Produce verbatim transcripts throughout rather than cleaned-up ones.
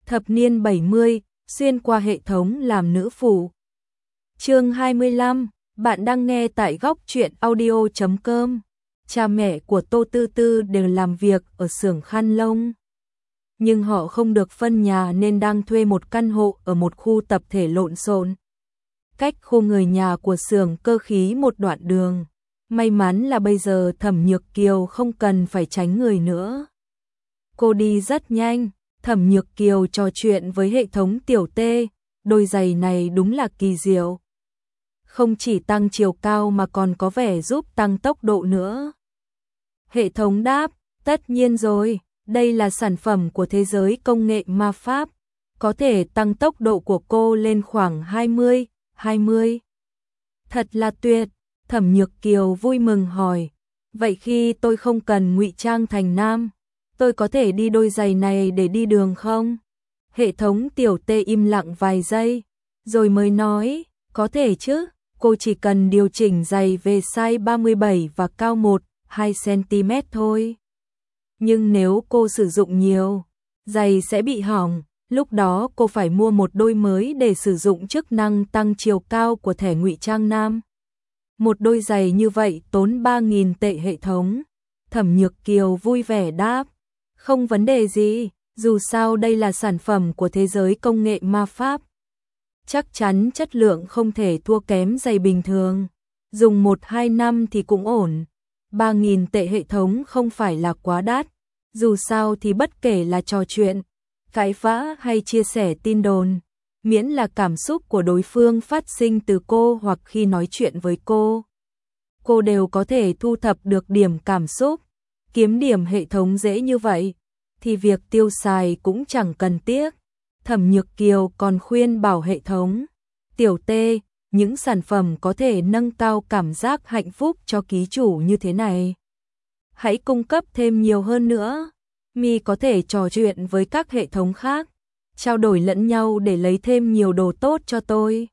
Thập niên bảy mươi, xuyên qua hệ thống làm nữ phụ. Chương hai mươi lăm, bạn đang nghe tại góc truyện audio chấm com. Cha mẹ của Tô Tư Tư đều làm việc ở xưởng khăn lông. Nhưng họ không được phân nhà nên đang thuê một căn hộ ở một khu tập thể lộn xộn. Cách khu người nhà của xưởng cơ khí một đoạn đường. May mắn là bây giờ Thẩm Nhược Kiều không cần phải tránh người nữa. Cô đi rất nhanh. Thẩm Nhược Kiều trò chuyện với hệ thống tiểu tê, đôi giày này đúng là kỳ diệu. Không chỉ tăng chiều cao mà còn có vẻ giúp tăng tốc độ nữa. Hệ thống đáp, tất nhiên rồi, đây là sản phẩm của thế giới công nghệ ma pháp, có thể tăng tốc độ của cô lên khoảng hai mươi, hai mươi. Thật là tuyệt, Thẩm Nhược Kiều vui mừng hỏi, vậy khi tôi không cần ngụy trang thành nam, tôi có thể đi đôi giày này để đi đường không? Hệ thống tiểu tê im lặng vài giây, rồi mới nói, có thể chứ, cô chỉ cần điều chỉnh giày về size ba mươi bảy và cao một phẩy hai xăng-ti-mét thôi. Nhưng nếu cô sử dụng nhiều, giày sẽ bị hỏng, lúc đó cô phải mua một đôi mới để sử dụng chức năng tăng chiều cao của thẻ ngụy trang nam. Một đôi giày như vậy tốn ba nghìn tệ hệ thống. Thẩm Nhược Kiều vui vẻ đáp. Không vấn đề gì, dù sao đây là sản phẩm của thế giới công nghệ ma pháp. Chắc chắn chất lượng không thể thua kém giày bình thường. Dùng một hai năm thì cũng ổn. ba nghìn tệ hệ thống không phải là quá đắt. Dù sao thì bất kể là trò chuyện, cãi vã hay chia sẻ tin đồn, miễn là cảm xúc của đối phương phát sinh từ cô hoặc khi nói chuyện với cô, cô đều có thể thu thập được điểm cảm xúc. Kiếm điểm hệ thống dễ như vậy, thì việc tiêu xài cũng chẳng cần tiếc. Thẩm Nhược Kiều còn khuyên bảo hệ thống, tiểu tê, những sản phẩm có thể nâng cao cảm giác hạnh phúc cho ký chủ như thế này. Hãy cung cấp thêm nhiều hơn nữa. Mi có thể trò chuyện với các hệ thống khác, trao đổi lẫn nhau để lấy thêm nhiều đồ tốt cho tôi.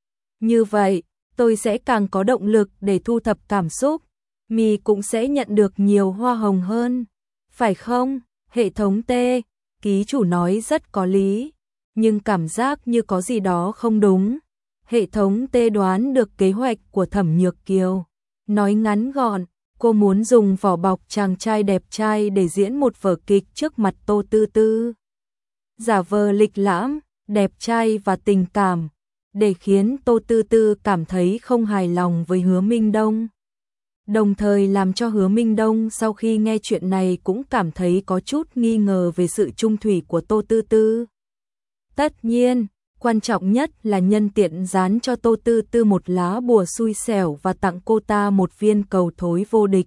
Như vậy, tôi sẽ càng có động lực để thu thập cảm xúc. Mi cũng sẽ nhận được nhiều hoa hồng hơn. Phải không? Hệ thống T, ký chủ nói rất có lý, nhưng cảm giác như có gì đó không đúng. Hệ thống T đoán được kế hoạch của Thẩm Nhược Kiều. Nói ngắn gọn, cô muốn dùng vỏ bọc chàng trai đẹp trai để diễn một vở kịch trước mặt Tô Tư Tư. Giả vờ lịch lãm, đẹp trai và tình cảm, để khiến Tô Tư Tư cảm thấy không hài lòng với Hứa Minh Đông. Đồng thời làm cho Hứa Minh Đông sau khi nghe chuyện này cũng cảm thấy có chút nghi ngờ về sự trung thủy của Tô Tư Tư. Tất nhiên, quan trọng nhất là nhân tiện dán cho Tô Tư Tư một lá bùa xui xẻo và tặng cô ta một viên cầu thối vô địch.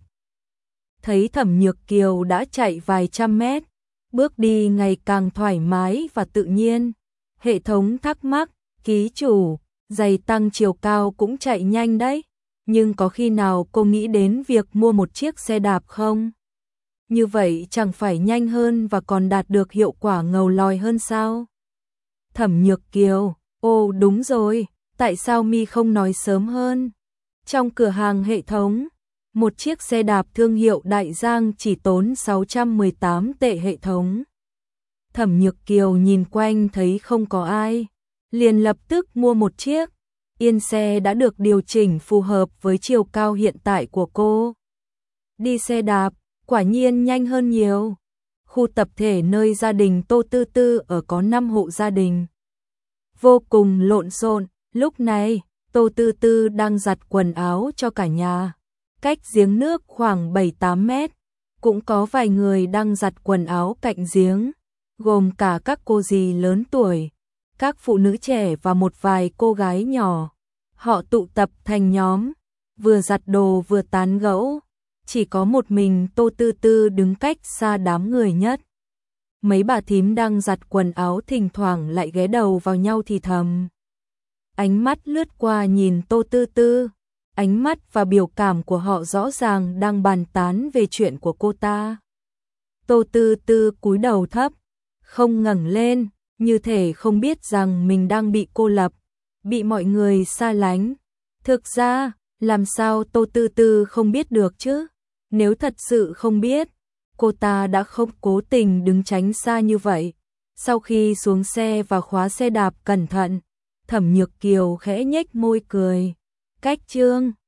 Thấy Thẩm Nhược Kiều đã chạy vài trăm mét, bước đi ngày càng thoải mái và tự nhiên, hệ thống thắc mắc, ký chủ, giày tăng chiều cao cũng chạy nhanh đấy. Nhưng có khi nào cô nghĩ đến việc mua một chiếc xe đạp không? Như vậy chẳng phải nhanh hơn và còn đạt được hiệu quả ngầu lòi hơn sao? Thẩm Nhược Kiều, ồ đúng rồi, tại sao Mi không nói sớm hơn? Trong cửa hàng hệ thống, một chiếc xe đạp thương hiệu Đại Giang chỉ tốn sáu trăm mười tám tệ hệ thống. Thẩm Nhược Kiều nhìn quanh thấy không có ai, liền lập tức mua một chiếc. Yên xe đã được điều chỉnh phù hợp với chiều cao hiện tại của cô. Đi xe đạp, quả nhiên nhanh hơn nhiều. Khu tập thể nơi gia đình Tô Tư Tư ở có năm hộ gia đình. Vô cùng lộn xộn, lúc này, Tô Tư Tư đang giặt quần áo cho cả nhà. Cách giếng nước khoảng bảy tám mét, cũng có vài người đang giặt quần áo cạnh giếng, gồm cả các cô dì lớn tuổi, các phụ nữ trẻ và một vài cô gái nhỏ. Họ tụ tập thành nhóm, vừa giặt đồ vừa tán gẫu. Chỉ có một mình Tô Tư Tư đứng cách xa đám người nhất. Mấy bà thím đang giặt quần áo thỉnh thoảng lại ghé đầu vào nhau thì thầm. Ánh mắt lướt qua nhìn Tô Tư Tư, ánh mắt và biểu cảm của họ rõ ràng đang bàn tán về chuyện của cô ta. Tô Tư Tư cúi đầu thấp, không ngẩng lên, như thể không biết rằng mình đang bị cô lập, bị mọi người xa lánh. Thực ra, làm sao Tô Tư Tư không biết được chứ? Nếu thật sự không biết, cô ta đã không cố tình đứng tránh xa như vậy. Sau khi xuống xe và khóa xe đạp cẩn thận, Thẩm Nhược Kiều khẽ nhếch môi cười. Cách chương